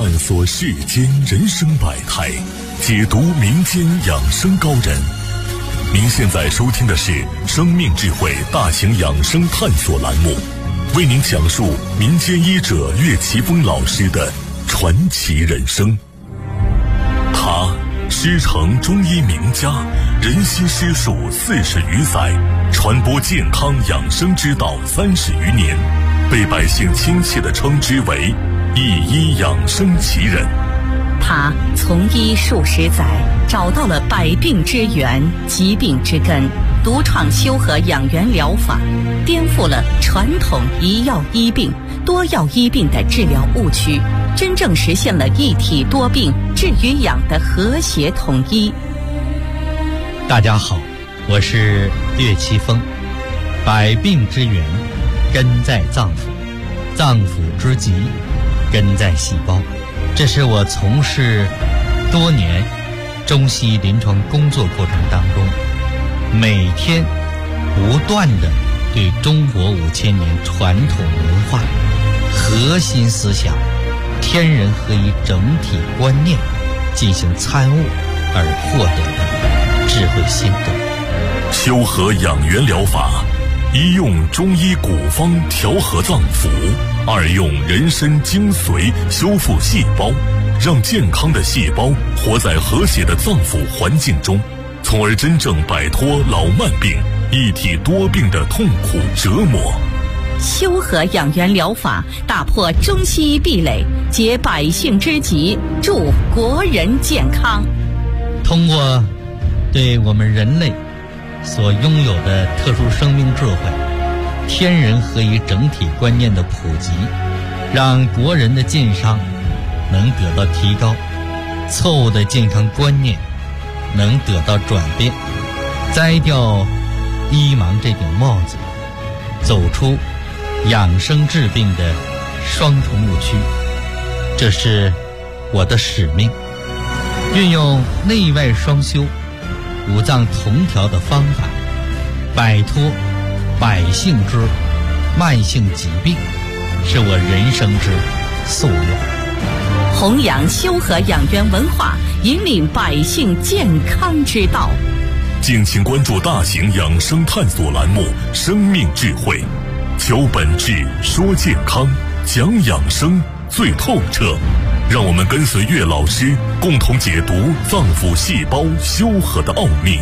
探索世间人生百态，解读民间养生高人。您现在收听的是生命智慧大型养生探索栏目，为您讲述民间医者岳奇峰老师的传奇人生。他师承中医名家，人心师术40余载，传播健康养生之道30余年，被百姓亲切地称之为一医养生奇人。 他从医数十载，找到了百病之源、疾病之根，独创修和养元疗法，颠覆了传统一药医病、多药医病的治疗误区，真正实现了一体多病治与养的和谐统一。 大家好，我是岳奇峰。百病之源根在脏腑，脏腑之疾根在细胞。这是我从事多年中西医临床工作过程当中，每天不断地对中国5000年传统文化核心思想天人合一整体观念进行参悟而获得的智慧心得。 修和养元疗法，一用中医古方调和脏腑，二用人参精髓修复细胞，让健康的细胞活在和谐的脏腑环境中，从而真正摆脱老慢病、一体多病的痛苦折磨。 修和养元疗法打破中西医壁垒，解百姓之急，助国人健康。 通过对我们人类所拥有的特殊生命智慧、天人合一整体观念的普及，让国人的健康能得到提高，错误的健康观念能得到转变，摘掉医盲这顶帽子，走出养生治病的双重误区。这是我的使命，运用内外双修、五脏同调的方法，摆脱百姓之慢性疾病，是我人生之夙愿。 弘扬修和养元文化，引领百姓健康之道。 敬请关注大型养生探索栏目《生命智慧》，求本质，说健康，讲养生最透彻。让我们跟随岳老师，共同解读脏腑细胞修和的奥秘。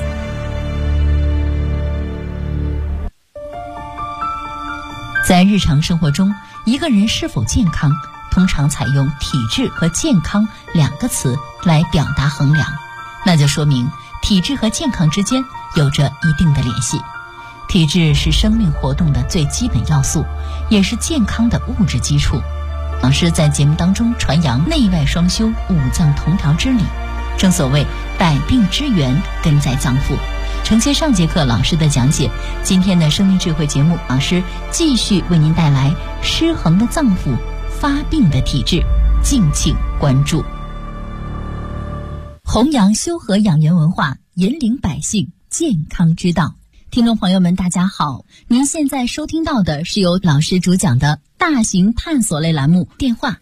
在日常生活中，一个人是否健康，通常采用体质和健康2个词来表达衡量，那就说明体质和健康之间有着一定的联系。体质是生命活动的最基本要素，也是健康的物质基础。老师在节目当中传扬内外双修、五脏同调之理，正所谓百病之源根在脏腑。承接上节课老师的讲解，今天的生命智慧节目，老师继续为您带来失衡的脏腑、发病的体质，敬请关注。弘扬修和养元文化，引领百姓健康之道。听众朋友们大家好，您现在收听到的是由老师主讲的大型探索类栏目，电话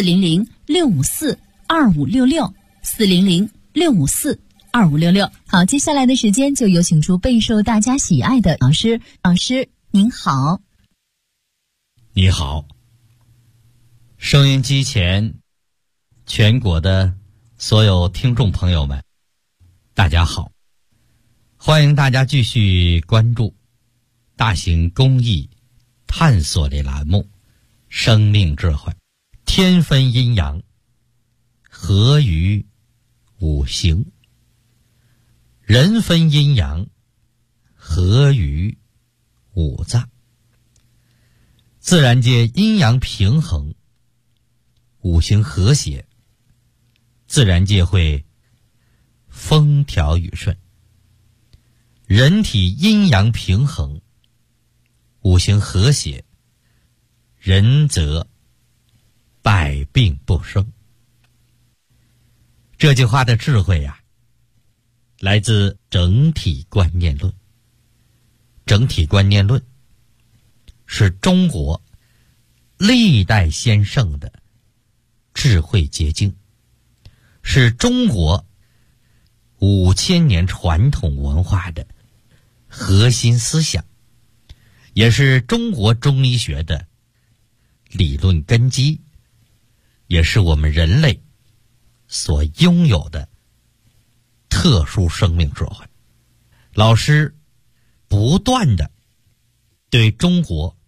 400-654-2566 400-654-2566。好，接下来的时间就有请出备受大家喜爱的老师。老师您好。 你好，收音机前全国的所有听众朋友们大家好，欢迎大家继续关注大型公益探索类栏目《生命智慧》，天分阴阳，合于五行；人分阴阳，合于五脏。自然界阴阳平衡，五行和谐，自然界会风调雨顺。人体阴阳平衡，五行和谐，人则百病不生。这句话的智慧呀，来自整体观念论。整体观念论是中国历代先圣的智慧结晶，是中国5000年传统文化的核心思想，也是中国中医学的理论根基，也是我们人类所拥有的特殊生命智慧。老师不断的对中国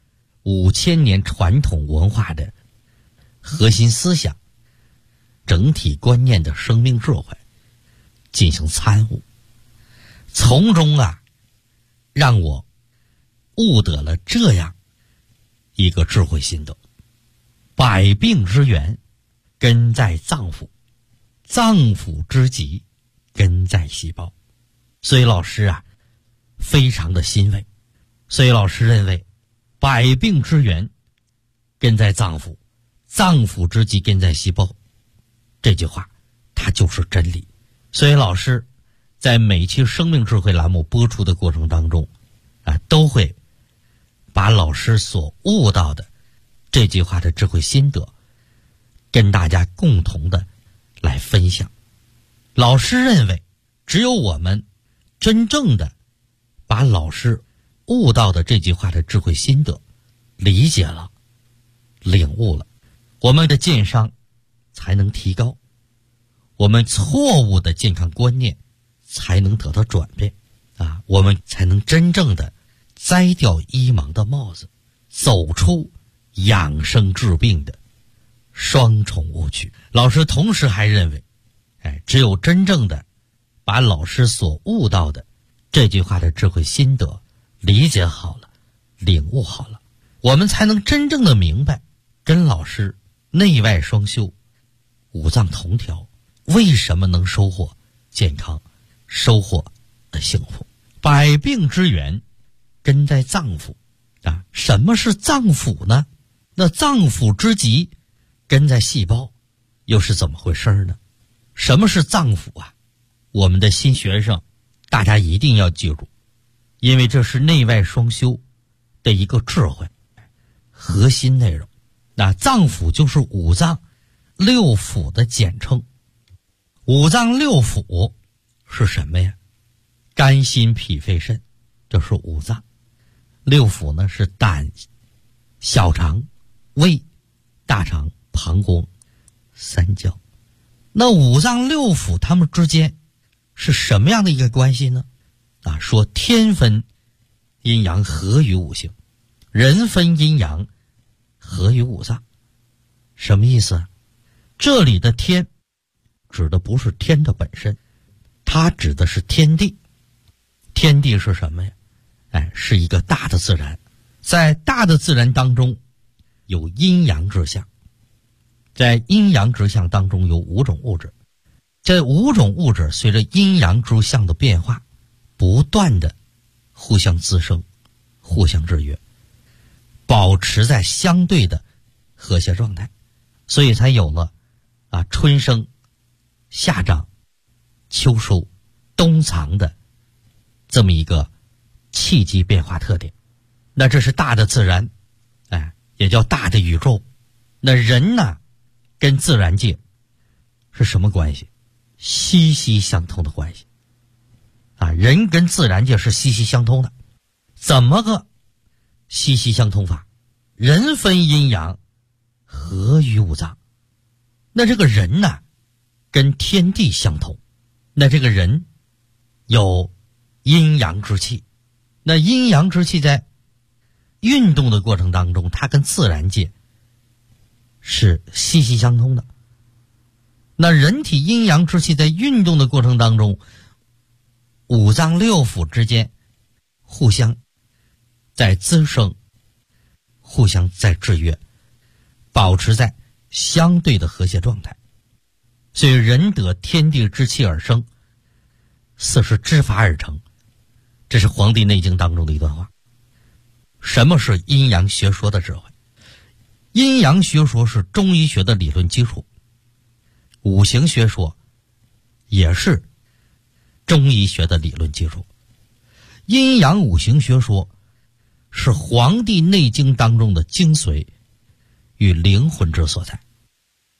5000年传统文化的核心思想、整体观念的生命智慧进行参悟，从中让我悟得了这样一个智慧心得：百病之源根在脏腑，脏腑之疾根在细胞。所以老师非常的欣慰。所以老师认为，百病之源根在脏腑，脏腑之疾根在细胞，这句话它就是真理。所以老师在每期生命智慧栏目播出的过程当中都会把老师所悟到的这句话的智慧心得跟大家共同的来分享。老师认为，只有我们真正的把老师悟到的这句话的智慧心得理解了、领悟了，我们的健商才能提高，我们错误的健康观念才能得到转变我们才能真正的摘掉医盲的帽子，走出养生治病的双重误区。老师同时还认为，只有真正的把老师所悟到的这句话的智慧心得理解好了、领悟好了，我们才能真正的明白跟老师内外双修、五脏同调为什么能收获健康、收获幸福。百病之源根在脏腑什么是脏腑呢？那脏腑之疾根在细胞，又是怎么回事呢？什么是脏腑我们的新学生大家一定要记住，因为这是内外双修的一个智慧核心内容。脏腑就是五脏六腑的简称。五脏六腑是什么呀？肝心脾肺肾，这是五脏。六腑呢是胆、小肠、胃、大肠、膀胱、三焦。那五脏六腑它们之间是什么样的一个关系呢？说天分阴阳合于五行，人分阴阳合于五脏。什么意思？这里的天指的不是天的本身，它指的是天地。天地是什么呀？是一个大的自然，在大的自然当中有阴阳之象，在阴阳之象当中有5种物质，这5种物质随着阴阳之象的变化不断的互相滋生、互相制约，保持在相对的和谐状态，所以才有了春生、夏长、秋收、冬藏的这么一个气机变化特点。那这是大的自然，也叫大的宇宙。那人呢，跟自然界是什么关系？息息相通的关系人跟自然界是息息相通的。怎么个息息相通法？人分阴阳合于五脏。那这个人呢，跟天地相通。那这个人有阴阳之气，那阴阳之气在运动的过程当中，它跟自然界是息息相通的。那人体阴阳之气在运动的过程当中，五脏六腑之间互相在滋生，互相在制约，保持在相对的和谐状态。所以人得天地之气而生，四时之法而成，这是《黄帝内经》当中的一段话。什么是阴阳学说的智慧？阴阳学说是中医学的理论基础，五行学说也是中医学的理论基础。阴阳五行学说是《黄帝内经》当中的精髓与灵魂之所在。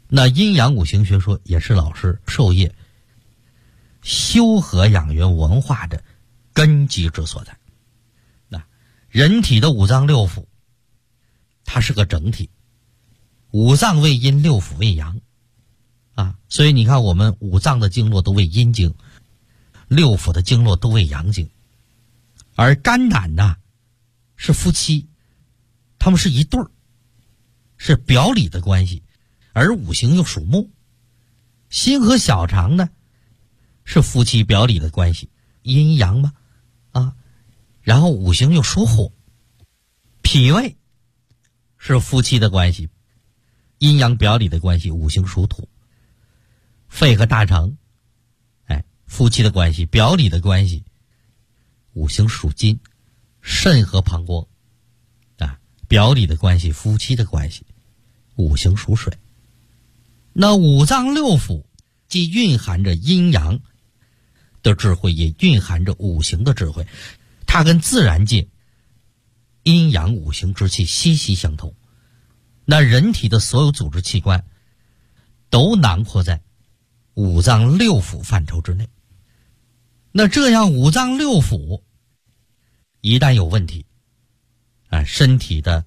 那阴阳五行学说也是老师授业修和养元文化的根基之所在。那人体的五脏六腑，它是个整体，五脏为阴，六腑为阳啊，所以你看我们五脏的经络都为阴经，六腑的经络都为阳经。而肝胆呢是夫妻，他们是一对儿，是表里的关系，而五行又属木。心和小肠呢是夫妻表里的关系，阴阳嘛啊，然后五行又属火。脾胃是夫妻的关系，阴阳表里的关系，五行属土。肺和大肠夫妻的关系，表里的关系，五行属金。肾和膀胱表里的关系，夫妻的关系，五行属水。那五脏六腑既蕴含着阴阳的智慧，也蕴含着五行的智慧，它跟自然界阴阳五行之气息息相通。那人体的所有组织器官都囊括在五脏六腑范畴之内。那这样五脏六腑一旦有问题身体的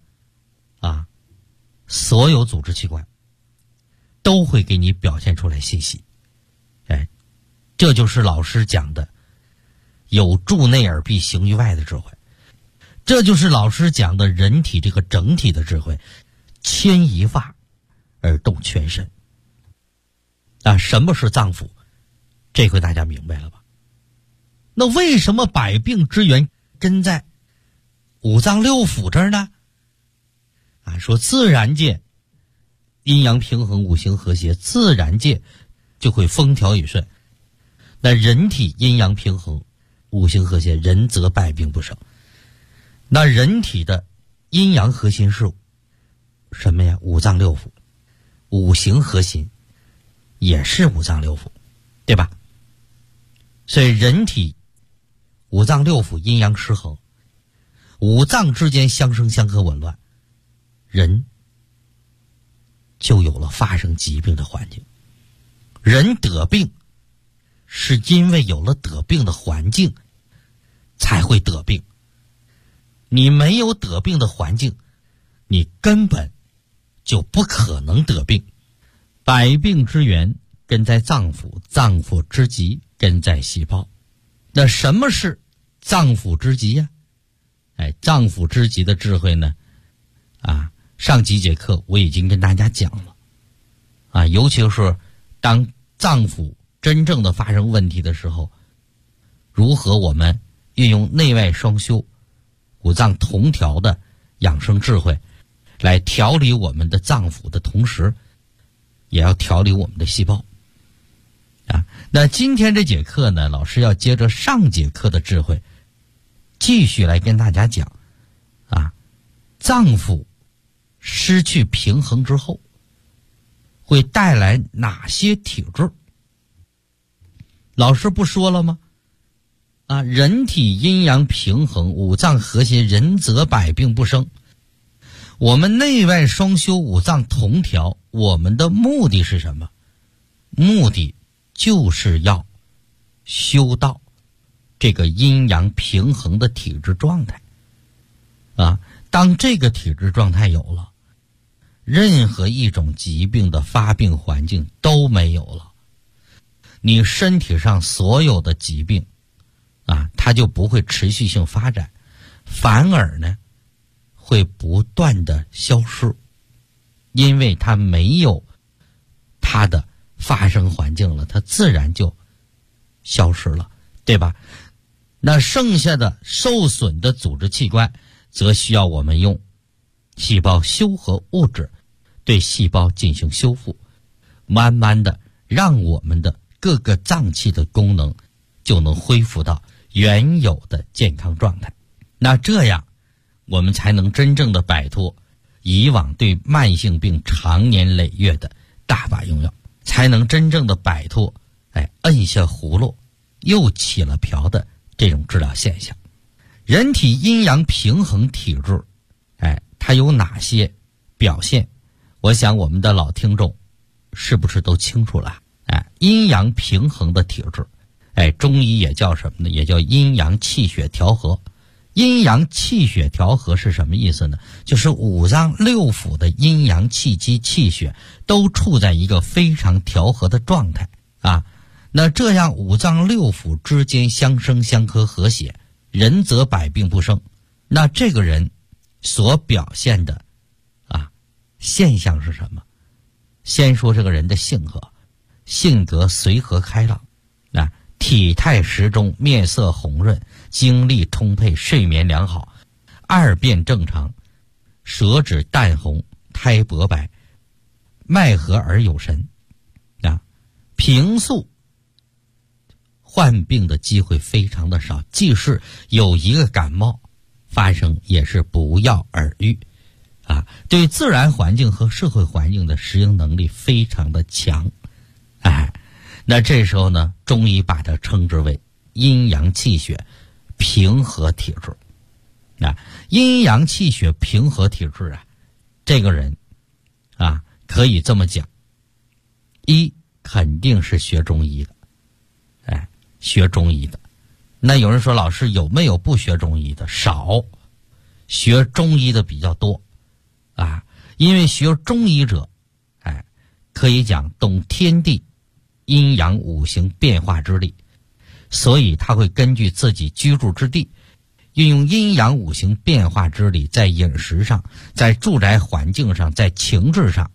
所有组织器官都会给你表现出来信息。这就是老师讲的有助内而必行于外的智慧，这就是老师讲的人体这个整体的智慧，牵一发而动全身。什么是脏腑？这回大家明白了吧？那为什么百病之源根在五脏六腑这儿呢？说自然界阴阳平衡，五行和谐，自然界就会风调雨顺。那人体阴阳平衡，五行和谐，人则百病不生。那人体的阴阳核心是什么呀？五脏六腑。五行核心也是五脏六腑，对吧？所以人体五脏六腑阴阳失衡，五脏之间相生相克紊乱，人就有了发生疾病的环境。人得病是因为有了得病的环境才会得病，你没有得病的环境，你根本就不可能得病。百病之源根在脏腑，脏腑之极根在细胞。那什么是脏腑之极呀？脏腑之极的智慧呢上几节课我已经跟大家讲了尤其是当脏腑真正的发生问题的时候，如何我们运用内外双修、五脏同调的养生智慧来调理我们的脏腑的同时，也要调理我们的细胞那今天这节课呢，老师要接着上节课的智慧继续来跟大家讲脏腑失去平衡之后会带来哪些体质。老师不说了吗？人体阴阳平衡，五脏和谐，人则百病不生。我们内外双修，五脏同调，我们的目的是什么？目的就是要修到这个阴阳平衡的体质状态当这个体质状态有了，任何一种疾病的发病环境都没有了，你身体上所有的疾病它就不会持续性发展，反而呢会不断的消失，因为它没有它的发生环境了，它自然就消失了，对吧？那剩下的受损的组织器官则需要我们用细胞修合物质对细胞进行修复，慢慢的让我们的各个脏器的功能就能恢复到原有的健康状态。那这样我们才能真正的摆脱以往对慢性病长年累月的大把用药，才能真正的摆脱摁下葫芦又起了瓢的这种治疗现象。人体阴阳平衡体质它有哪些表现？我想我们的老听众是不是都清楚了？阴阳平衡的体质，中医也叫什么呢？也叫阴阳气血调和。阴阳气血调和是什么意思呢？就是五脏六腑的阴阳气机气血都处在一个非常调和的状态啊。那这样五脏六腑之间相生相克和谐，人则百病不生。那这个人所表现的现象是什么？先说这个人的性格随和开朗，体态适中，面色红润，精力充沛，睡眠良好，二便正常，舌质淡红，苔薄白，脉和而有神。平素患病的机会非常的少，即使有一个感冒发生，也是不药而愈。对自然环境和社会环境的适应能力非常的强。那这时候呢，中医把它称之为阴阳气血平和体质。阴阳气血平和体质这个人可以这么讲，一肯定是学中医的，学中医的。那有人说，老师有没有不学中医的？少，学中医的比较多因为学中医者可以讲懂天地阴阳五行变化之力，所以他会根据自己居住之地，运用阴阳五行变化之力，在饮食上，在住宅环境上，在情志上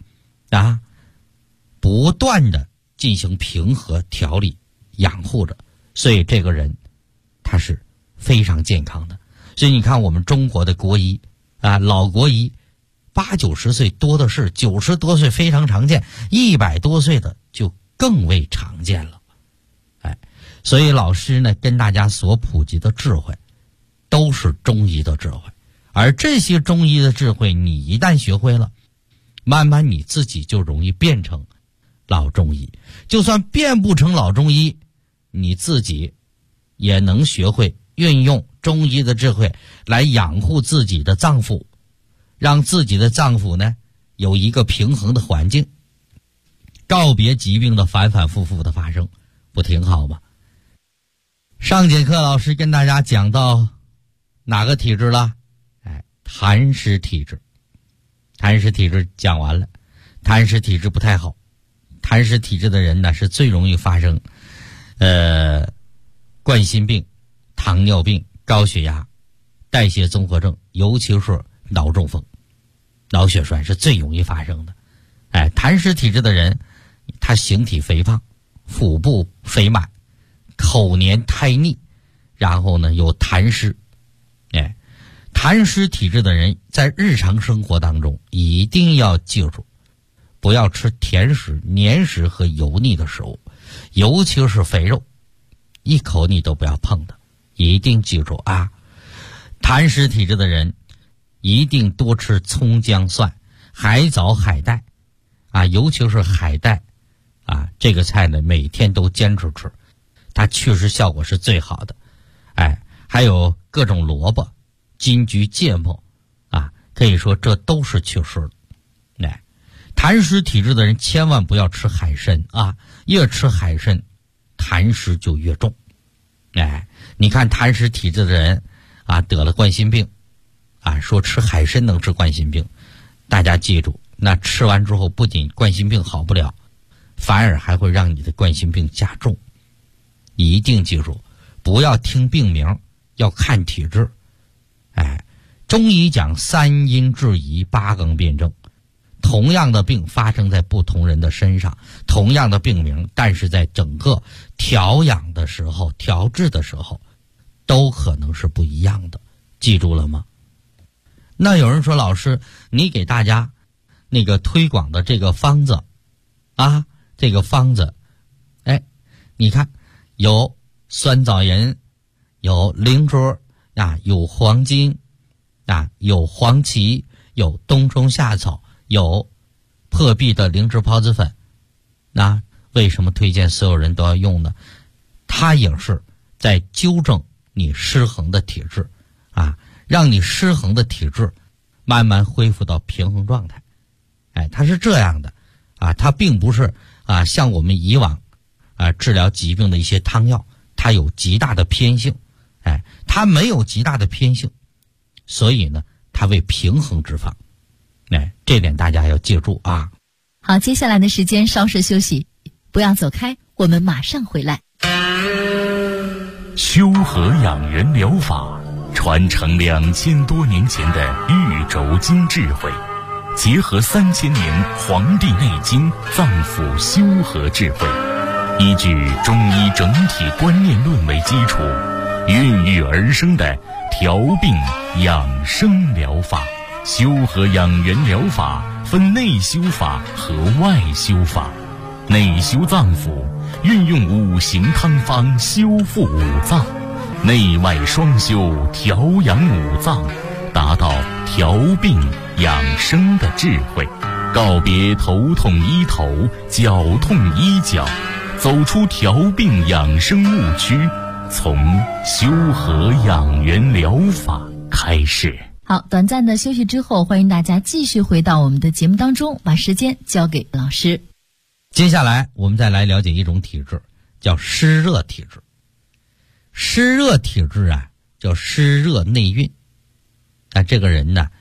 不断的进行平和调理养护着，所以这个人他是非常健康的。所以你看我们中国的国医老国医80、90岁多的是，90多岁非常常见，100多岁的就更为常见了。所以老师呢跟大家所普及的智慧都是中医的智慧，而这些中医的智慧你一旦学会了，慢慢你自己就容易变成老中医。就算变不成老中医，你自己也能学会运用中医的智慧来养护自己的脏腑，让自己的脏腑呢有一个平衡的环境，告别疾病的反反复复的发生，不挺好吗？上节课老师跟大家讲到哪个体质了？痰湿体质。痰湿体质讲完了，痰湿体质不太好。痰湿体质的人呢是最容易发生冠心病、糖尿病、高血压、代谢综合症，尤其是脑中风、脑血栓是最容易发生的。痰湿体质的人，他形体肥胖，腹部肥满，口黏苔腻，然后呢有痰湿。痰湿体质的人在日常生活当中一定要记住，不要吃甜食、黏食和油腻的食物，尤其是肥肉，一口你都不要碰的，一定记住痰湿体质的人一定多吃葱姜蒜、海藻海带尤其是海带这个菜呢每天都坚持吃，它确实效果是最好的。还有各种萝卜、金桔、芥末可以说这都是祛湿的。痰湿体质的人千万不要吃海参越吃海参痰湿就越重。你看痰湿体质的人得了冠心病说吃海参能治冠心病，大家记住，那吃完之后不仅冠心病好不了，反而还会让你的冠心病加重。一定记住，不要听病名，要看体质。中医讲3阴治宜，8纲辩证。同样的病发生在不同人的身上，同样的病名，但是在整个调养的时候、调治的时候都可能是不一样的，记住了吗？那有人说，老师你给大家那个推广的这个方子这个方子你看有酸枣仁，有灵芝有黄金有黄芪，有冬虫夏草，有破壁的灵芝孢子粉。那为什么推荐所有人都要用呢？它也是在纠正你失衡的体质让你失衡的体质慢慢恢复到平衡状态。它是这样的它并不是像我们以往治疗疾病的一些汤药，它有极大的偏性，它没有极大的偏性，所以呢，它为平衡脂肪，这点大家要记住啊。 好，接下来的时间稍事休息，不要走开，我们马上回来。 修和养元疗法传承2000多年前的玉轴经智慧，结合3000年《黄帝内经》脏腑修和智慧，依据中医整体观念论为基础，孕育而生的调病养生疗法。修和养元疗法分内修法和外修法。内修脏腑，运用5行汤方修复五脏；内外双修，调养五脏，达到调病养生的智慧。告别头痛医头，脚痛医脚，走出调病养生误区，从修和养元疗法开始。 好，短暂的休息之后，欢迎大家继续回到我们的节目当中，把时间交给老师。 接下来我们再来了解一种体质，叫湿热体质。湿热体质叫湿热内蕴。这个人呢，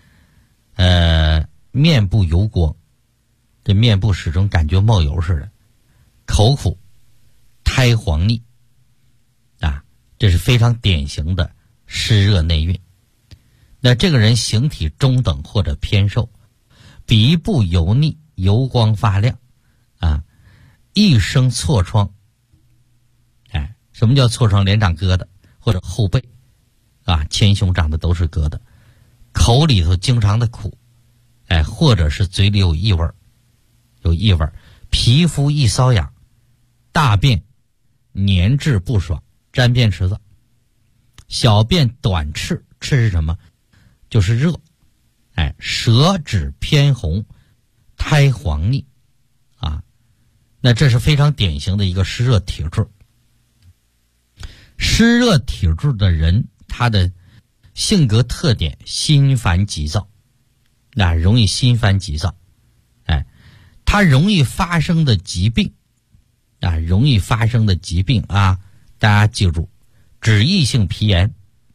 面部油光，这面部始终感觉冒油似的，口苦，苔黄腻，这是非常典型的湿热内蕴。那这个人形体中等或者偏瘦，鼻部油腻，油光发亮，一生痤疮。什么叫痤疮？脸长疙瘩，或者后背前胸长的都是疙瘩，口里头经常的苦，或者是嘴里有异味，皮肤易瘙痒，大便粘滞不爽，沾便池子，小便短赤，赤是什么？就是热，舌质偏红，苔黄腻，那这是非常典型的一个湿热体质。湿热体质的人，他的性格特点心烦急躁，容易心烦急躁，他容易发生的疾病，大家记住，脂溢性皮炎，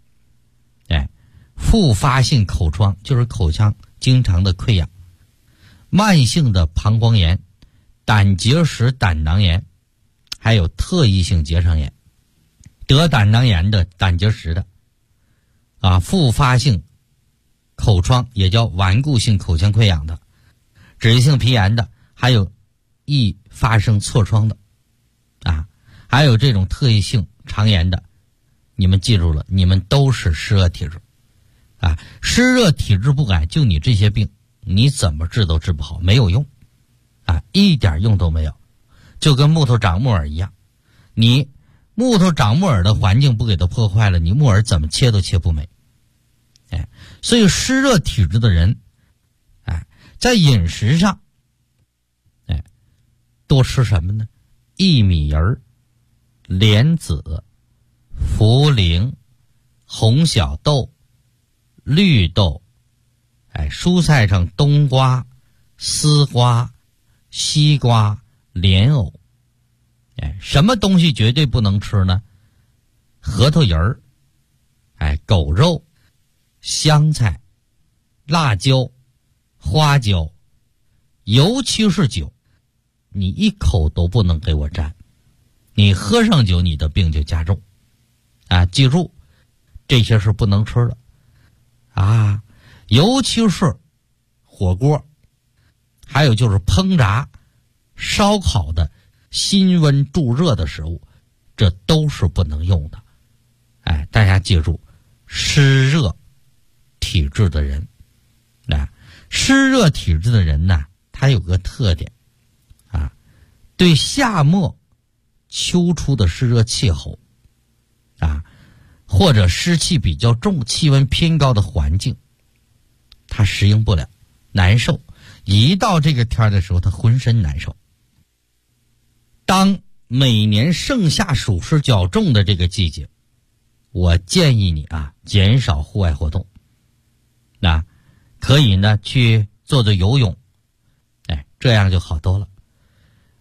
复发性口疮，就是口腔经常的溃疡，慢性的膀胱炎，胆结石、胆囊炎，还有特异性结肠炎。得胆囊炎的、胆结石的，复发性口疮，也叫顽固性口腔溃疡的，脂溢性皮炎的，还有易发生痤疮的，还有这种特异性肠炎的，你们记住了，你们都是湿热体质。湿热体质不改，就你这些病，你怎么治都治不好，没有用，一点用都没有，就跟木头长木耳一样，你木头长木耳的环境不给它破坏了，你木耳怎么切都切不美。所以湿热体质的人，在饮食上，多吃什么呢？薏米仁、莲子、茯苓、红小豆、绿豆，蔬菜上冬瓜、丝瓜、西瓜、莲藕。什么东西绝对不能吃呢？核桃仁儿，狗肉、香菜、辣椒、花椒，尤其是酒，你一口都不能给我沾，你喝上酒，你的病就加重。记住，这些是不能吃的。尤其是火锅，还有就是烹炸、烧烤的辛温助热的食物，这都是不能用的。大家记住，湿热体质的人，湿热体质的人呢，他有个特点，对夏末秋初的湿热气候，或者湿气比较重、气温偏高的环境，他适应不了，难受。一到这个天的时候，他浑身难受。当每年盛夏暑湿较重的这个季节，我建议你减少户外活动，可以呢去做做游泳，这样就好多了。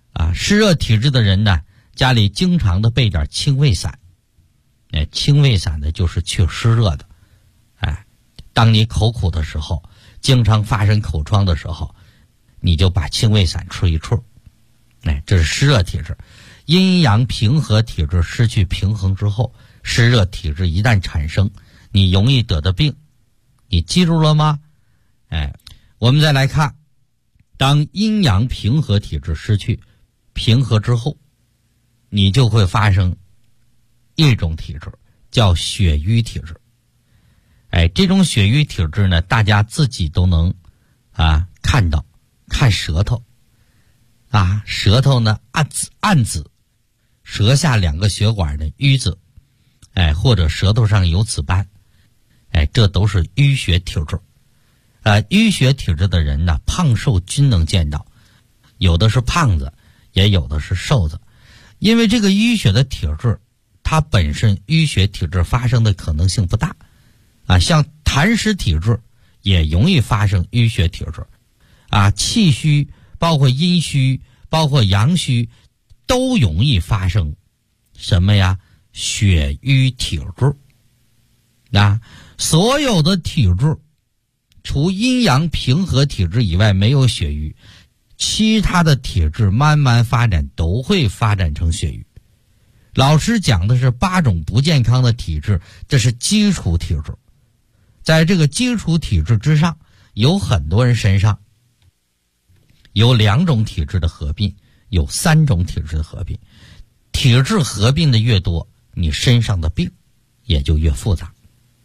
湿热体质的人呢，家里经常的备点清胃散。清胃散呢就是去湿热的。当你口苦的时候，经常发生口疮的时候，你就把清胃散吃一处。这是湿热体质。阴阳平和体质失去平衡之后，湿热体质一旦产生，你容易得的病，你记住了吗？我们再来看，当阴阳平和体质失去平和之后，你就会发生一种体质，叫血瘀体质。这种血瘀体质呢，大家自己都能看到，看舌头舌头呢暗紫，舌下2个血管的瘀紫，或者舌头上有紫斑，这都是淤血体质。淤血体质的人呢，胖瘦均能见到，有的是胖子，也有的是瘦子。因为这个淤血的体质，它本身淤血体质发生的可能性不大。像痰湿体质也容易发生淤血体质。气虚，包括阴虚，包括阳虚，都容易发生什么呀？血瘀体质。所有的体质，除阴阳平和体质以外没有血瘀，其他的体质慢慢发展都会发展成血瘀。老师讲的是8种不健康的体质，这是基础体质。在这个基础体质之上，有很多人身上有2种体质的合并，有3种体质的合并。体质合并的越多，你身上的病也就越复杂。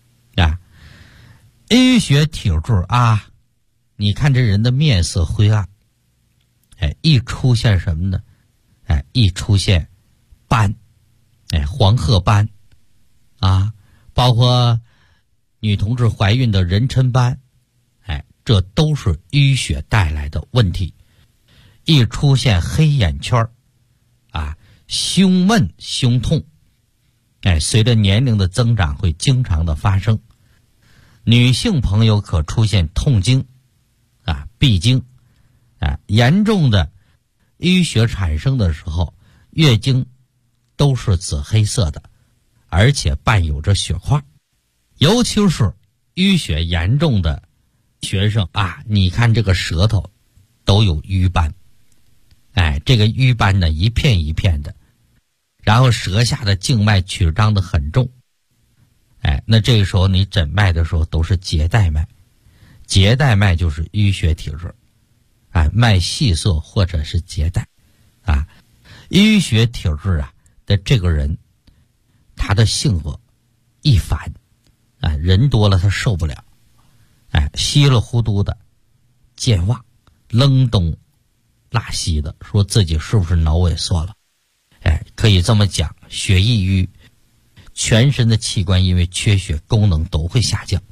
淤血体质你看这人的面色灰暗，一出现什么呢？一出现斑，黄褐斑包括女同志怀孕的妊娠斑，这都是淤血带来的问题。一出现黑眼圈胸闷胸痛，随着年龄的增长会经常的发生。女性朋友可出现痛经闭经严重的淤血产生的时候，月经都是紫黑色的，而且伴有着血块。尤其是淤血严重的学生你看这个舌头都有瘀斑，这个瘀斑呢一片一片的，然后舌下的静脉曲张的很重，那这个时候你诊脉的时候都是结带脉，结带脉就是淤血体质，脉细涩或者是结带淤血体质的这个人，他的性格易烦人多了他受不了，稀里糊涂的健忘，扔东拉西的，说自己是不是脑萎缩了？可以这么讲，血易瘀，全身的器官因为缺血功能都会下降。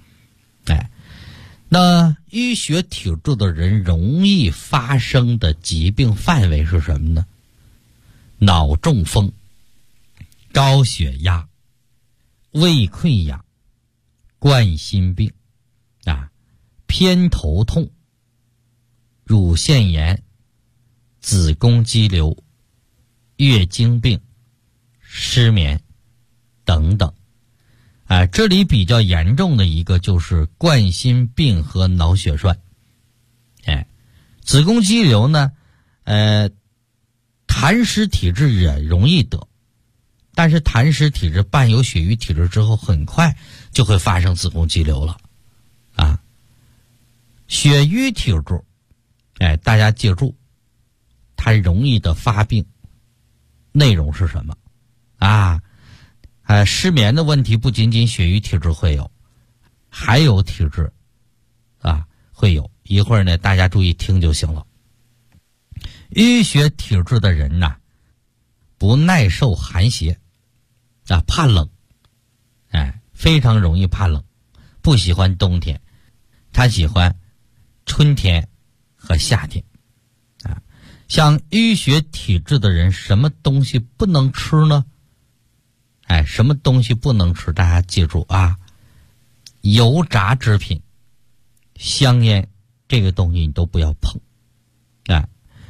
那淤血体质的人容易发生的疾病范围是什么呢？脑中风、高血压、胃溃疡、冠心病偏头痛、乳腺炎、子宫肌瘤、月经病、失眠等等。这里比较严重的一个就是冠心病和脑血栓。子宫肌瘤呢，痰湿体质也容易得，但是痰湿体质伴有血瘀体质之后，很快就会发生子宫肌瘤了。血瘀体质，大家记住，它容易的发病内容是什么？失眠的问题不仅仅血瘀体质会有，还有体质会有。一会儿呢，大家注意听就行了。淤血体质的人不耐受寒邪怕冷，非常容易怕冷，不喜欢冬天，他喜欢春天和夏天。像淤血体质的人，什么东西不能吃呢？什么东西不能吃？大家记住油炸制品、香烟这个东西你都不要碰。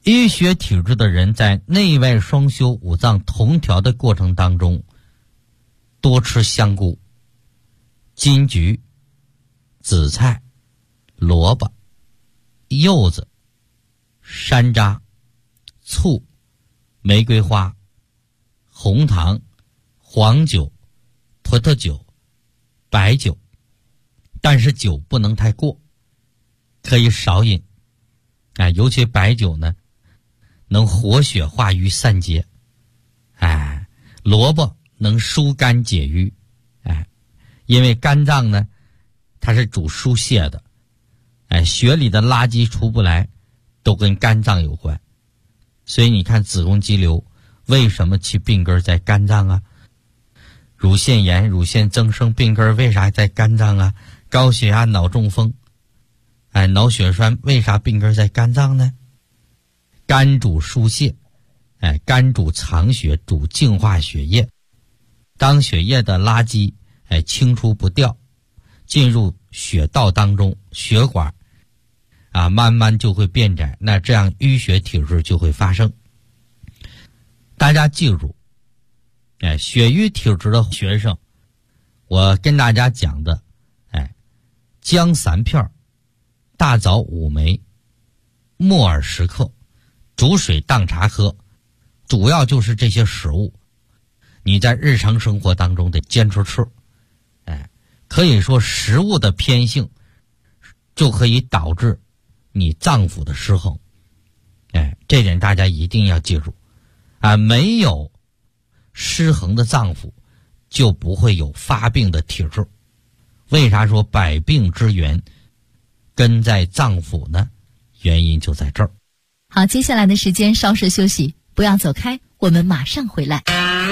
淤血体质的人在内外双修、五脏同调的过程当中，多吃香菇、金桔、紫菜、萝卜、柚子、山楂、醋、玫瑰花、红糖、黄酒、葡萄酒、白酒，但是酒不能太过，可以少饮。尤其白酒呢，能活血化瘀散结。萝卜能疏肝解郁。因为肝脏呢，它是主疏泄的。血里的垃圾出不来，都跟肝脏有关。所以你看子宫肌瘤为什么其病根在肝脏啊？乳腺炎、乳腺增生病根为啥在肝脏啊？高血压、脑中风、脑血栓为啥病根在肝脏呢？肝主疏泄，肝主藏血，主净化血液。当血液的垃圾清除不掉，进入血道当中，血管慢慢就会变窄，那这样淤血体质就会发生。大家记住，血瘀体质的学生，我跟大家讲的，姜3片，大枣5枚，木耳10克，煮水当茶喝，主要就是这些食物，你在日常生活当中得坚持吃。可以说食物的偏性就可以导致你脏腑的失衡。这点大家一定要记住。没有失衡的脏腑，就不会有发病的体质。为啥说百病之源根在脏腑呢？原因就在这儿。 好，接下来的时间稍事休息，不要走开，我们马上回来。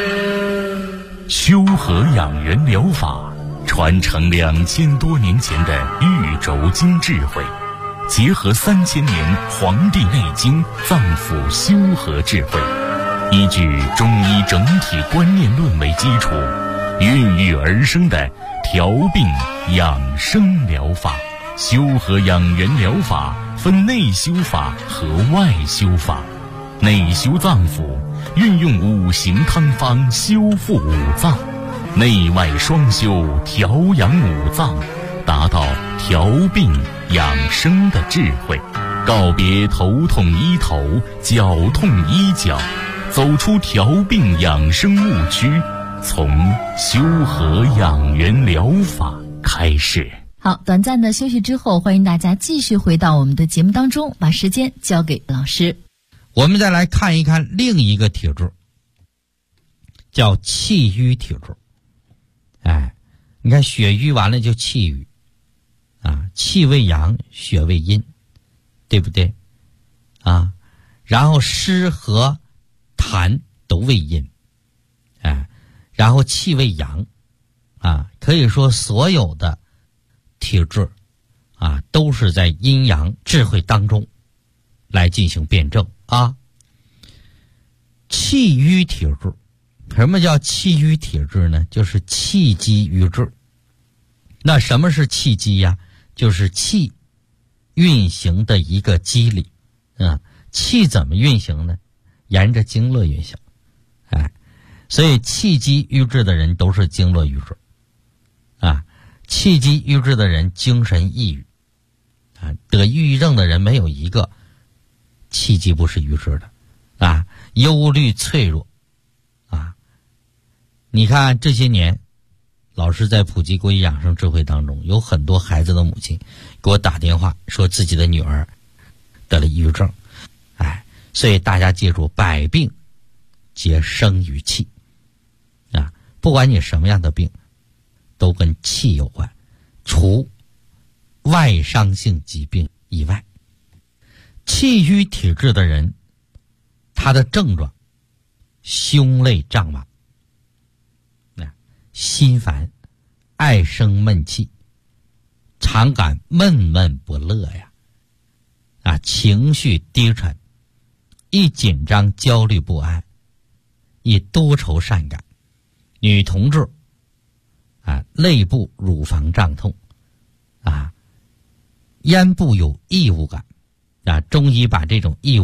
修和养元疗法传承2000多年前的玉轴经智慧，结合3000年《黄帝内经》脏腑修和智慧，依据中医整体观念论为基础，孕育而生的调病养生疗法。修和养元疗法分内修法和外修法。内修脏腑，运用5行汤方修复5脏，内外双修调养5脏，达到调病养生的智慧。告别头痛医头，脚痛医脚，走出调病养生误区，从修和养元疗法开始。 好，短暂的休息之后，欢迎大家继续回到我们的节目当中，把时间交给老师。 我们再来看一看另一个体质，叫气瘀体质。你看血瘀完了就气瘀，气为阳，血为阴，对不对？然后湿和痰都为阴，然后气为阳，可以说所有的体质都是在阴阳智慧当中来进行辩证。气瘀体质，什么叫气瘀体质呢？就是气机瘀滞。那什么是气机呀？就是气运行的一个机理。气怎么运行呢？沿着经络运行。所以气机瘀滞的人都是经络瘀滞。气机瘀滞的人精神抑郁。得抑郁症的人没有一个气机不是瘀滞的。忧虑脆弱。你看这些年老师在普及国医养生智慧当中，有很多孩子的母亲给我打电话说自己的女儿得了抑郁症。所以大家记住，百病皆生于气。不管你什么样的病都跟气有关，除外伤性疾病以外。气瘀体质的人，他的症状胸肋胀满，心烦，爱生闷气，常感闷闷不乐情绪低沉，易紧张焦虑不安，易多愁善感。女同志肋部乳房胀痛，咽部有异物感。中医把这种异物感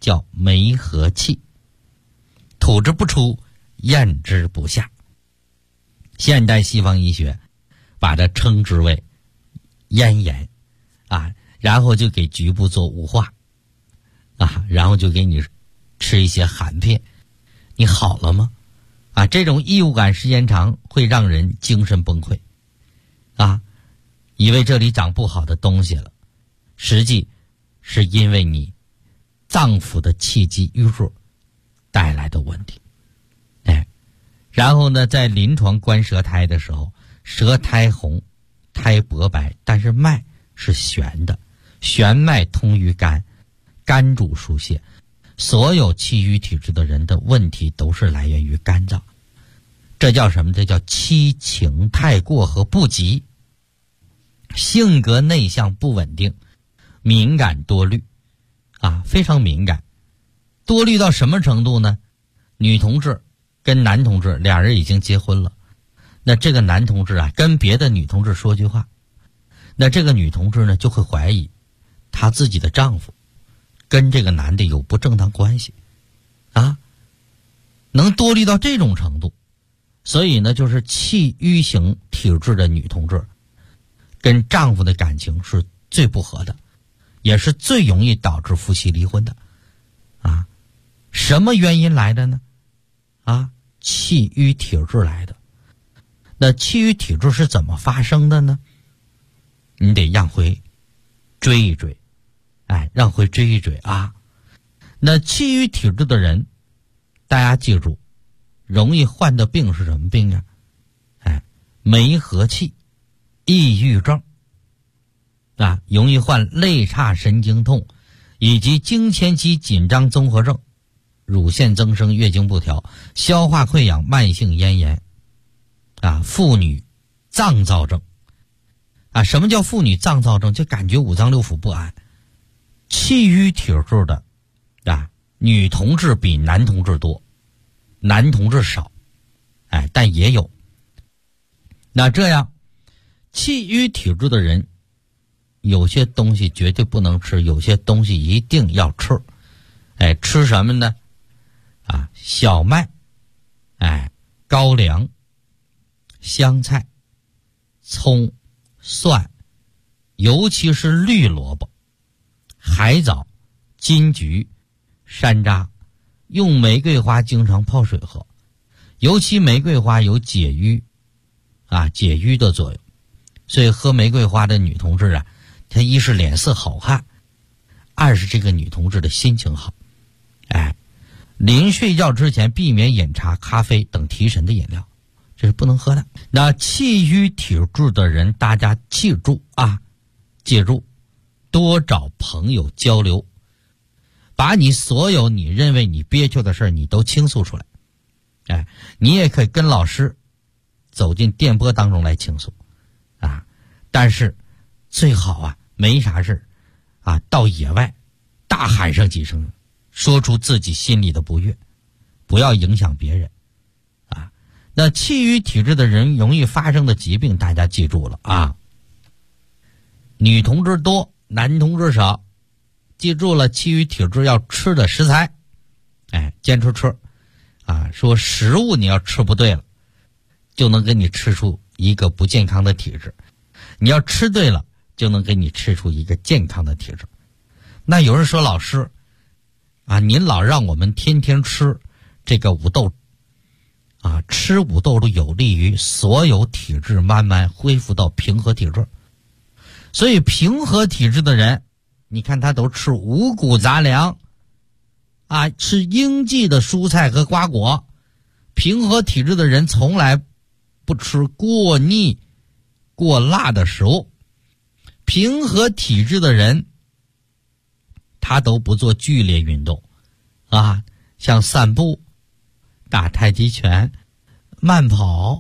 叫梅和气，吐之不出，咽之不下。现代西方医学把它称之为咽炎啊，然后就给局部做雾化啊，然后就给你吃一些含片，你好了吗？啊，这种异物感时间长会让人精神崩溃啊，以为这里长不好的东西了，实际是因为你脏腑的气机淤弱带来的问题。然后呢，在临床观舌苔的时候，舌苔红，苔薄白，但是脉是悬的，悬脉通于肝，肝主疏泄。所有气郁体质的人的问题都是来源于肝脏，这叫什么？这叫七情太过和不及，性格内向不稳定，敏感多虑啊，非常敏感。多虑到什么程度呢？女同志跟男同志俩人已经结婚了，那这个男同志啊跟别的女同志说句话，那这个女同志呢就会怀疑她自己的丈夫跟这个男的有不正当关系啊，能多虑到这种程度。所以呢，就是气郁型体质的女同志跟丈夫的感情是最不和的，也是最容易导致夫妻离婚的啊。什么原因来的呢？啊，气郁体质来的。那气郁体质是怎么发生的呢？你得让回追一追，让回追一追啊。那气郁体质的人，大家记住，容易患的病是什么病啊？梅和气、抑郁症啊，容易患肋叉神经痛，以及经前期紧张综合症、乳腺增生、月经不调、消化溃疡、慢性咽炎啊，妇女脏躁症啊。什么叫妇女脏躁症？就感觉五脏六腑不安。气郁体质的啊，女同志比男同志多，男同志少，但也有。那这样，气郁体质的人，有些东西绝对不能吃，有些东西一定要吃。吃什么呢？啊，小麦，高粱、香菜、葱、蒜，尤其是绿萝卜、海藻、金桔、山楂，用玫瑰花经常泡水喝，尤其玫瑰花有解郁解郁的作用，所以喝玫瑰花的女同志啊，她一是脸色好看，二是这个女同志的心情好。临睡觉之前避免饮茶、咖啡等提神的饮料，这是不能喝的。那气郁体质的人，大家记住啊，记住，多找朋友交流，把你所有你认为你憋屈的事你都倾诉出来。你也可以跟老师走进电波当中来倾诉啊，但是最好啊没啥事啊，到野外大喊上几声，说出自己心里的不悦，不要影响别人啊。那气郁体质的人容易发生的疾病，大家记住了啊，女同志多，男同志少。记住了，气郁体质要吃的食材，坚持吃啊。说食物你要吃不对了，就能给你吃出一个不健康的体质，你要吃对了，就能给你吃出一个健康的体质。那有人说，老师啊，您老让我们天天吃这个五豆啊，吃五豆有利于所有体质慢慢恢复到平和体质。所以平和体质的人，你看他都吃五谷杂粮啊，吃应季的蔬菜和瓜果。平和体质的人从来不吃过腻过辣的食物。平和体质的人，他都不做剧烈运动啊，像散步、打太极拳、慢跑。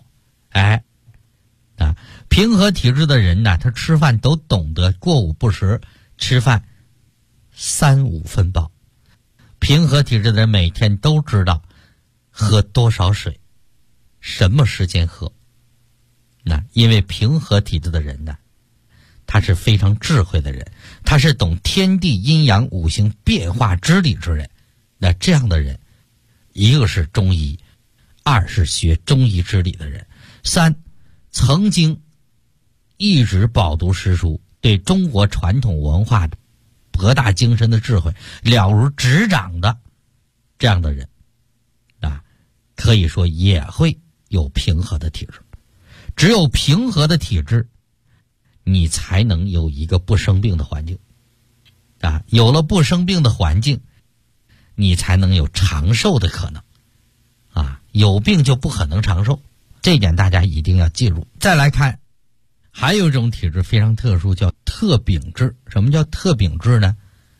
平和体质的人呢，他吃饭都懂得过午不食，吃饭3-5分饱。平和体质的人每天都知道喝多少水，什么时间喝。那因为平和体质的人呢，他是非常智慧的人，他是懂天地阴阳五行变化之理之人。 那这样的人，一个是中医，二是学中医之理的人，三曾经一直饱读诗书，对中国传统文化的博大精深的智慧了如指掌的这样的人啊，可以说也会有平和的体质。只有平和的体质，你才能有一个不生病的环境啊，有了不生病的环境，你才能有长寿的可能啊，有病就不可能长寿，这点大家一定要记住。再来看，还有一种体质非常特殊，叫特禀质。什么叫特禀质呢？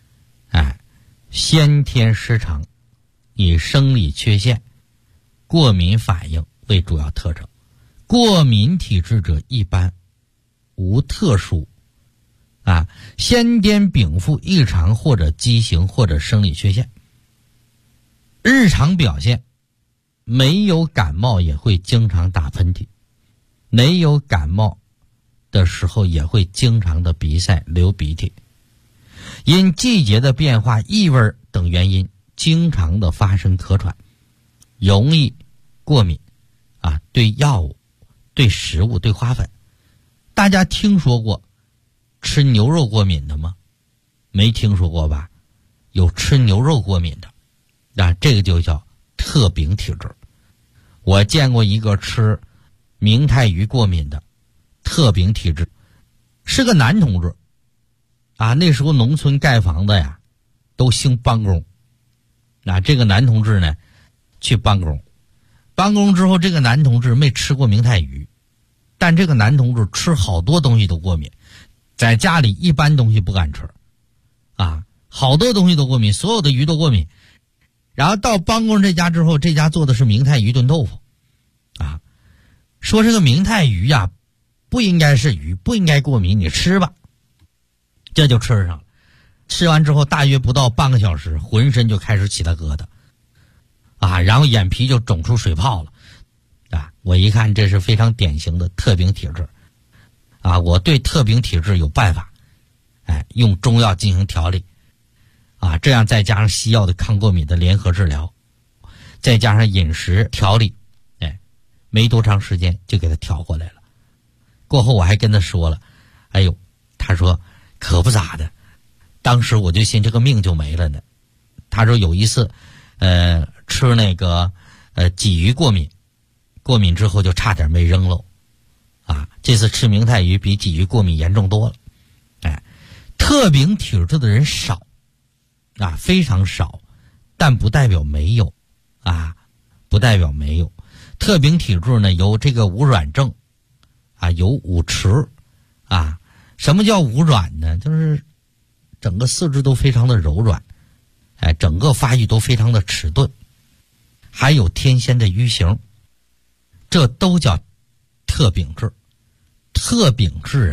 先天失常，以生理缺陷、过敏反应为主要特征。过敏体质者一般无特殊先天禀赋异常或者畸形或者生理缺陷。日常表现没有感冒也会经常打喷嚏，没有感冒的时候也会经常的鼻塞流鼻涕，因季节的变化、异味等原因经常的发生咳喘，容易过敏对药物、对食物、对花粉。大家听说过吃牛肉过敏的吗？没听说过吧？有吃牛肉过敏的这个就叫特禀体质。我见过一个吃明太鱼过敏的特禀体质，是个男同志那时候农村盖房子呀都兴帮工这个男同志呢去帮工之后，这个男同志没吃过明太鱼，但这个男同志吃好多东西都过敏，在家里一般东西不敢吃好多东西都过敏，所有的鱼都过敏。然后到帮工这家之后，这家做的是明太鱼炖豆腐说这个明太鱼不应该是鱼，不应该过敏，你吃吧。这就吃上了。吃完之后大约不到半个小时，浑身就开始起了疙瘩然后眼皮就肿出水泡了我一看这是非常典型的特禀体质我对特禀体质有办法用中药进行调理这样再加上西药的抗过敏的联合治疗，再加上饮食调理没多长时间就给他调过来了。过后我还跟他说了，他说可不咋的，当时我就寻这个命就没了呢。他说有一次吃那个鲫鱼过敏之后就差点没扔了这次吃明太鱼比鲫鱼过敏严重多了。特禀体质的人少非常少，但不代表没有不代表没有。特禀体质呢有这个无软症有五迟什么叫无软呢？就是整个四肢都非常的柔软整个发育都非常的迟钝，还有天仙的瘀形，这都叫特禀质。特禀质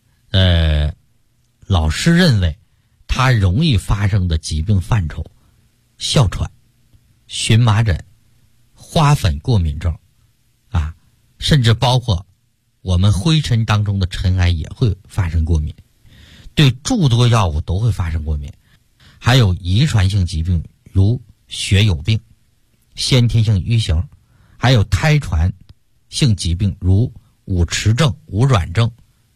老师认为它容易发生的疾病范畴，哮喘、荨麻疹、花粉过敏症甚至包括我们灰尘当中的尘埃也会发生过敏，对诸多药物都会发生过敏，还有遗传性疾病如血友病、先天性瘀形，还有胎传性疾病如五迟症、无软症。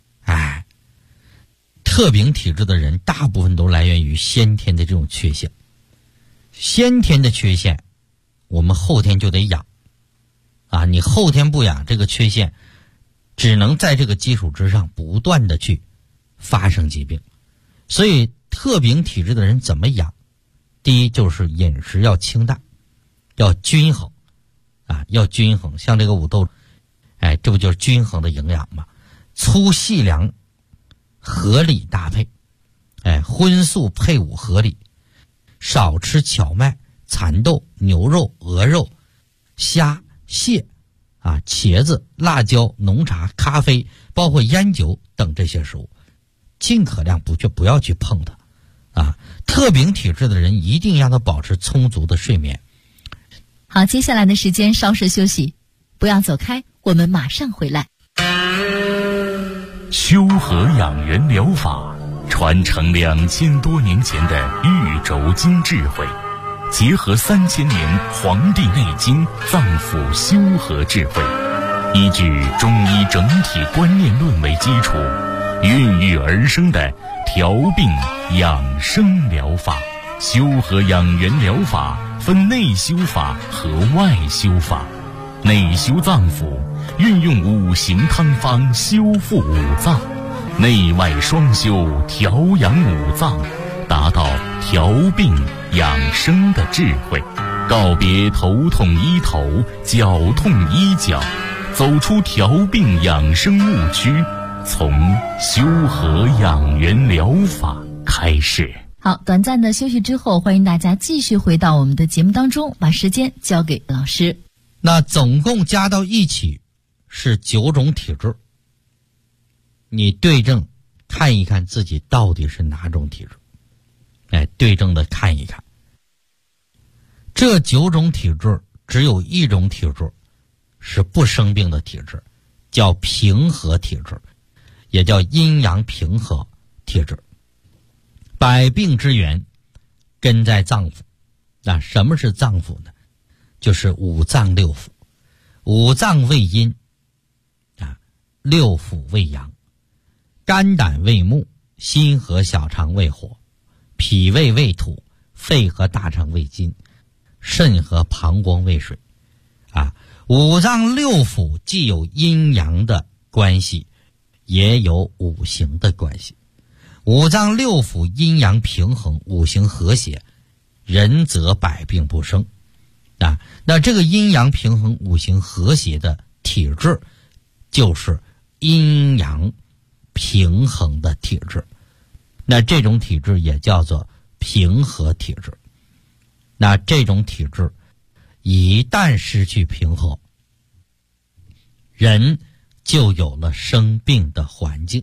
特禀体质的人大部分都来源于先天的这种缺陷，先天的缺陷我们后天就得养你后天不养，这个缺陷只能在这个基础之上不断的去发生疾病。所以特禀体质的人怎么养？第一就是饮食要清淡，要均衡要均衡。像这个五豆这不就是均衡的营养吗？粗细粮合理搭配荤素配伍合理，少吃荞麦、蚕豆、牛肉、鹅肉、虾、蟹茄子、辣椒、浓茶、咖啡，包括烟酒等这些食物，尽可量不要去碰它特禀体质的人一定让他保持充足的睡眠。 好，接下来的时间稍事休息，不要走开，我们马上回来。 修和养元疗法传承2000多年前的玉轴经智慧， 结合3000年《黄帝内经》脏腑修和智慧，依据中医整体观念论为基础，孕育而生的调病养生疗法。修和养元疗法分内修法和外修法。内修脏腑，运用5行汤方修复5脏，内外双修调养5脏，达到调病养生的智慧。告别头痛医头，脚痛医脚，走出调病养生误区，从修和养元疗法开始。 好，短暂的休息之后，欢迎大家继续回到我们的节目当中，把时间交给老师。 那总共加到一起是9种体质，你对症看一看自己到底是哪种体质，对症的看一看。这9种体质只有一种体质是不生病的体质，叫平和体质，也叫阴阳平和体质。百病之源根在脏腑。那什么是脏腑呢？就是5脏6腑。5脏为阴，6腑为阳。肝胆为木，心和小肠为火，脾胃为土，肺和大肠为金，肾和膀胱为水。5脏6腑既有阴阳的关系，也有五行的关系。5脏6腑阴阳平衡，五行和谐，人则百病不生。那这个阴阳平衡、五行和谐的体质，就是阴阳平衡的体质。那这种体质也叫做平和体质。那这种体质一旦失去平和，人就有了生病的环境。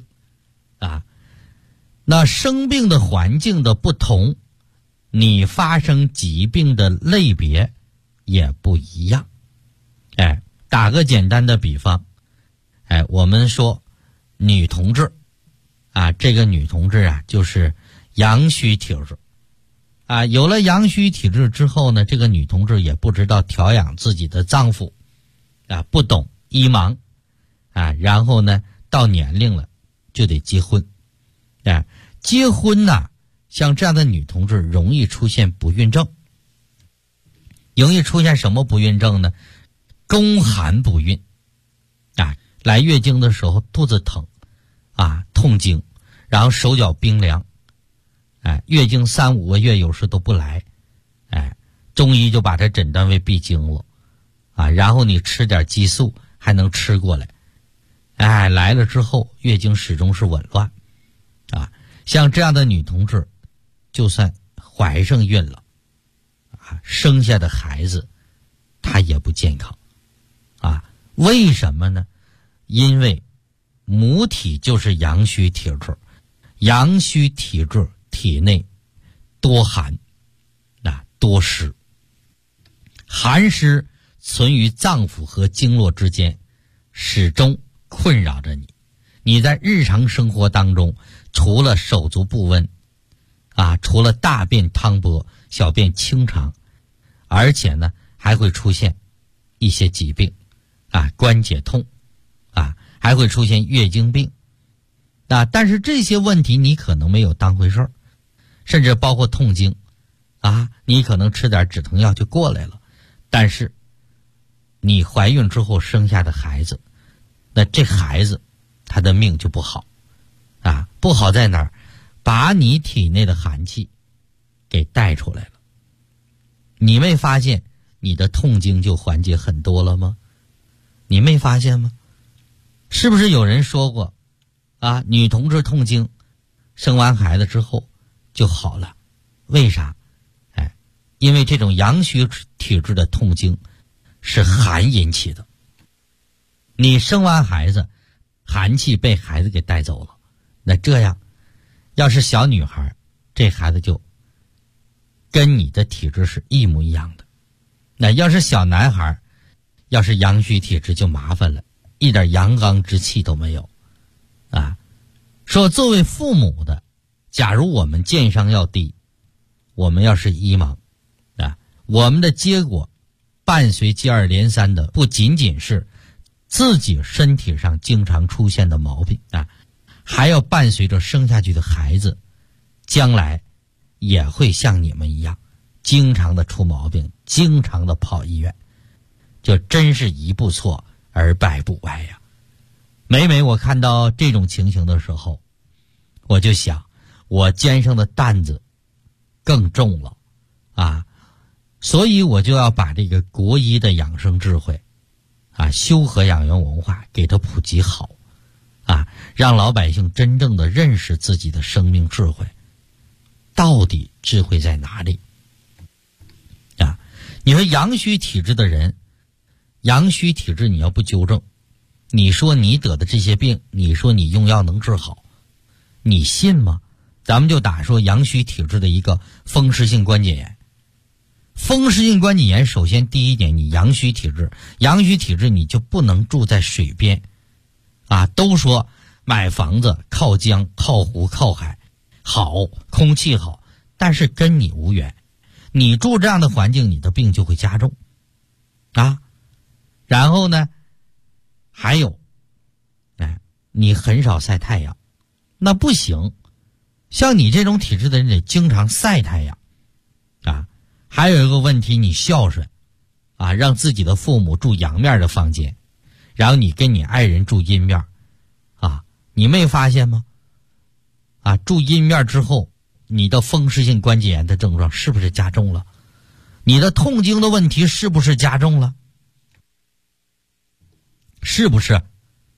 那生病的环境的不同，你发生疾病的类别也不一样。打个简单的比方，我们说女同志这个女同志就是阳虚体质。有了阳虚体质之后呢，这个女同志也不知道调养自己的脏腑，不懂医盲，然后呢到年龄了就得结婚。结婚像这样的女同志容易出现不孕症。容易出现什么不孕症呢？宫寒不孕。来月经的时候肚子疼，痛经，然后手脚冰凉。月经3、5个月有时都不来。中医就把它诊断为闭经了。然后你吃点激素还能吃过来。来了之后月经始终是紊乱。像这样的女同志，就算怀上孕了，生下的孩子她也不健康。为什么呢？因为母体就是阳虚体质，阳虚体质体内多寒，多湿，寒湿存于脏腑和经络之间，始终困扰着你。你在日常生活当中，除了手足不温，除了大便汤薄、小便清长，而且呢还会出现一些疾病，关节痛，还会出现月经病。但是这些问题你可能没有当回事儿，甚至包括痛经，你可能吃点止疼药就过来了。但是你怀孕之后生下的孩子，那这孩子他的命就不好。不好在哪儿？把你体内的寒气给带出来了。你没发现你的痛经就缓解很多了吗？你没发现吗？是不是有人说过女同志痛经生完孩子之后就好了？为啥？因为这种阳虚体质的痛经是寒引起的。你生完孩子，寒气被孩子给带走了。那这样要是小女孩，这孩子就跟你的体质是一模一样的。那要是小男孩，要是阳虚体质就麻烦了，一点阳刚之气都没有。说作为父母的，假如我们健商要低，我们要是医盲， 我们的结果伴随接二连三的不仅仅是自己身体上经常出现的毛病啊，还要伴随着生下去的孩子将来也会像你们一样经常的出毛病，经常的跑医院，就真是一步错而百步歪呀。每每我看到这种情形的时候，我就想我肩上的担子更重了啊，所以我就要把这个国医的养生智慧啊，修和养元文化给它普及好啊，让老百姓真正的认识自己的生命智慧，到底智慧在哪里啊？你说阳虚体质的人，阳虚体质你要不纠正，你说你得的这些病，你说你用药能治好，你信吗？咱们就打说阳虚体质的一个风湿性关节炎。风湿性关节炎首先第一点，你阳虚体质，阳虚体质你就不能住在水边啊。都说买房子靠江靠湖靠海好，空气好，但是跟你无缘，你住这样的环境，你的病就会加重啊。然后呢还有你很少晒太阳，那不行，像你这种体质的人得经常晒太阳啊。还有一个问题，你孝顺啊，让自己的父母住阳面的房间，然后你跟你爱人住阴面啊，你没发现吗？啊，住阴面之后，你的风湿性关节炎的症状是不是加重了？你的痛经的问题是不是加重了？是不是？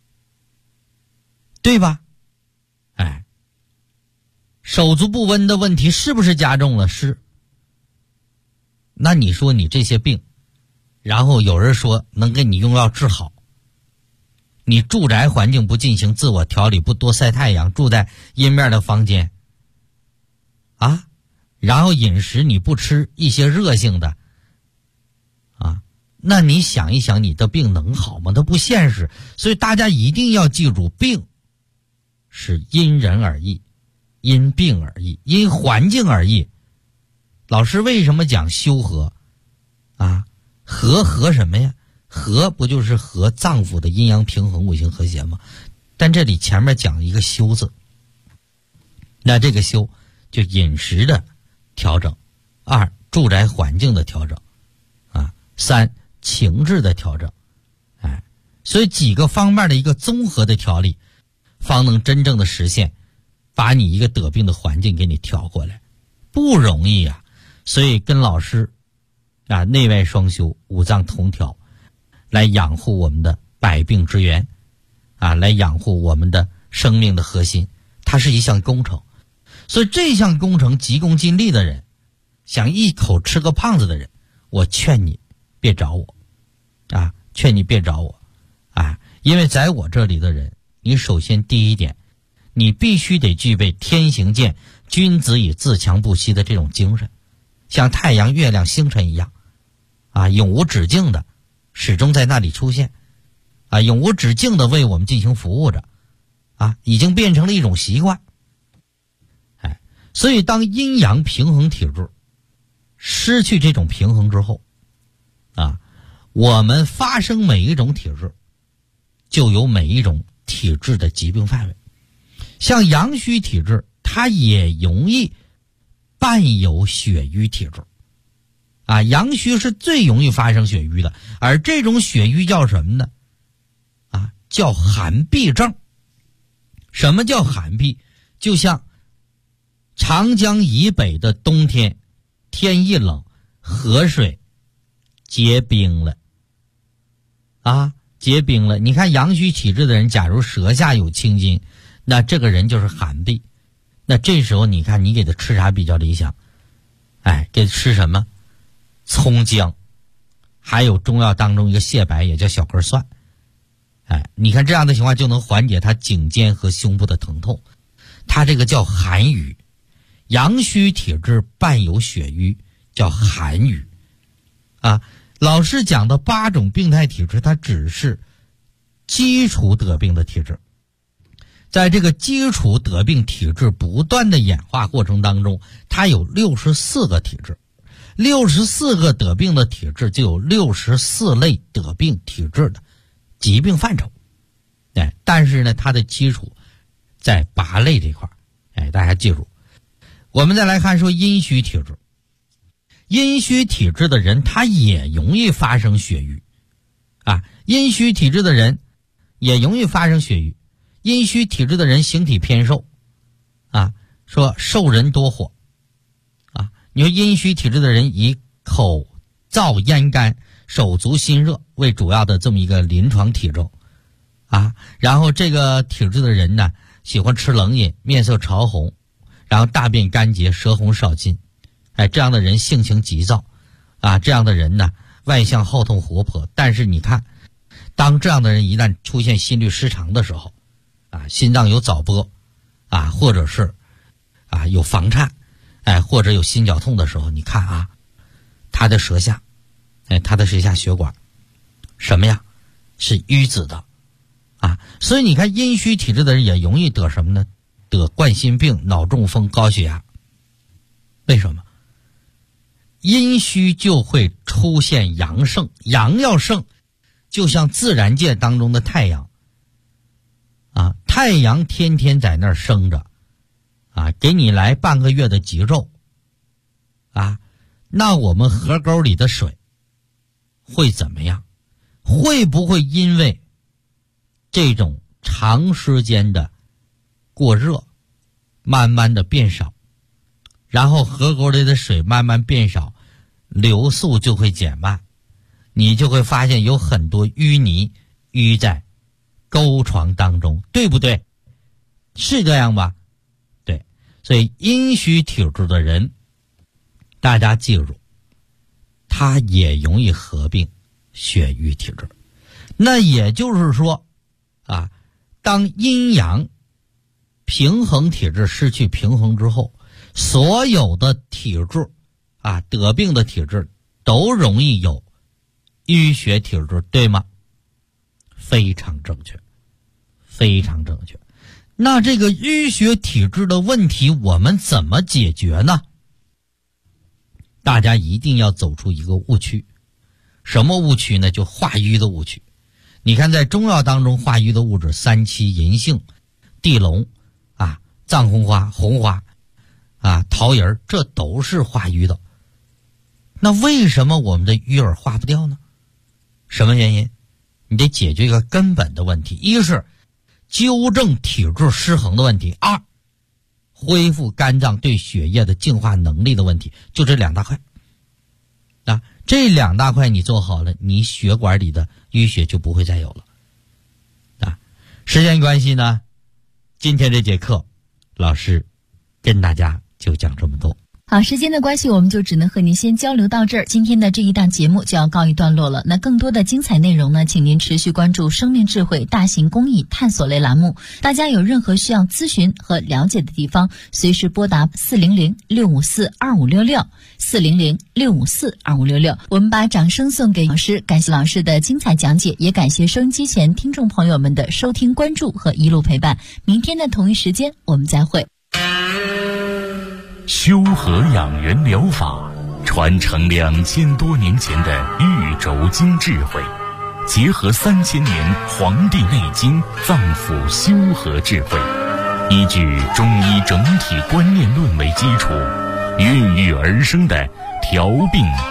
对吧？哎，手足不温的问题是不是加重了？是。那你说你这些病，然后有人说能给你用药治好，你住宅环境不进行自我调理，不多晒太阳，住在阴面的房间啊，然后饮食你不吃一些热性的啊，那你想一想，你的病能好吗？它不现实。所以大家一定要记住，病是因人而异，因病而异，因环境而异。老师为什么讲修和啊？和什么呀？和不就是和脏腑的阴阳平衡，五行和谐吗？但这里前面讲一个修字，那这个修就饮食的调整，二住宅环境的调整啊，三情志的调整，哎，所以几个方面的一个综合的调理，方能真正的实现把你一个得病的环境给你调过来，不容易啊。所以跟老师啊，内外双修，五脏同调，来养护我们的百病之源啊，来养护我们的生命的核心，它是一项工程。所以这项工程急功近利的人，想一口吃个胖子的人，我劝你别找我啊，劝你别找我啊，因为在我这里的人，你首先第一点，你必须得具备天行健，君子以自强不息的这种精神，像太阳、月亮、星辰一样啊，永无止境的始终在那里出现啊，永无止境的为我们进行服务着啊，已经变成了一种习惯。哎，所以当阴阳平衡体质失去这种平衡之后啊，我们发生每一种体质就有每一种体质的疾病范围。像阳虚体质，它也容易伴有血瘀体质啊，阳虚是最容易发生血瘀的，而这种血瘀叫什么呢？啊，叫寒痹症。什么叫寒痹？就像长江以北的冬天，天一冷，河水结冰了啊，结冰了。你看阳虚体质的人，假如舌下有青筋，那这个人就是寒痹。那这时候你看你给他吃啥比较理想？哎，给他吃什么？葱姜，还有中药当中一个蟹白，也叫小根蒜。哎，你看这样的情况就能缓解他颈肩和胸部的疼痛。他这个叫寒瘀，阳虚体质伴有血瘀，叫寒瘀啊。老师讲的8种病态体质，它只是基础得病的体质。在这个基础得病体质不断的演化过程当中，它有64个体质 64个得病的体质就有64类得病体质的疾病范畴。但是呢，它的基础在8类这块。大家记住。我们再来看说阴虚体质。阴虚体质的人他也容易发生血瘀阴虚体质的人也容易发生血瘀。阴虚体质的人形体偏瘦说瘦人多火你说阴虚体质的人以口燥咽干、手足心热为主要的这么一个临床体征然后这个体质的人呢，喜欢吃冷饮，面色潮红，然后大便干结，舌红少津。这样的人性情急躁这样的人呢，外向好动活泼。但是你看，当这样的人一旦出现心律失常的时候心脏有早搏或者是有房颤或者有心绞痛的时候，你看他的舌下血管什么呀？是淤紫的所以你看阴虚体质的人也容易得什么呢？得冠心病、脑中风、高血压。为什么？阴虚就会出现阳盛，阳要盛就像自然界当中的太阳太阳天天在那儿生着给你来半个月的极昼那我们河沟里的水会怎么样？会不会因为这种长时间的过热慢慢的变少，然后河沟里的水慢慢变少，流速就会减慢，你就会发现有很多淤泥淤在沟床当中，对不对？是这样吧？对。所以阴虚体质的人，大家记住，他也容易合并血瘀体质。那也就是说当阴阳平衡体质失去平衡之后，所有的体质得病的体质都容易有淤血体质，对吗？非常正确，非常正确。那这个淤血体质的问题我们怎么解决呢？大家一定要走出一个误区。什么误区呢？就化瘀的误区。你看在中药当中化瘀的物质，三七、银杏、地龙藏红花、红花桃仁，这都是化瘀的。那为什么我们的瘀儿化不掉呢？什么原因？你得解决一个根本的问题，一是纠正体质失衡的问题，二恢复肝脏对血液的净化能力的问题，就这2大块这2大块你做好了，你血管里的淤血就不会再有了时间关系呢，今天这节课老师跟大家就讲这么多。 好，时间的关系，我们就只能和您先交流到这儿。今天的这一档节目就要告一段落了。那更多的精彩内容呢，请您持续关注生命智慧大型公益探索类栏目。大家有任何需要咨询和了解的地方，随时拨打400-654-2566 400-654-2566。我们把掌声送给老师，感谢老师的精彩讲解，也感谢收音机前听众朋友们的收听关注和一路陪伴。明天的同一时间我们再会。 修和养元疗法传承2000多年前的玉轴经智慧，结合3000年《黄帝内经》脏腑修和智慧，依据中医整体观念论为基础，孕育而生的调病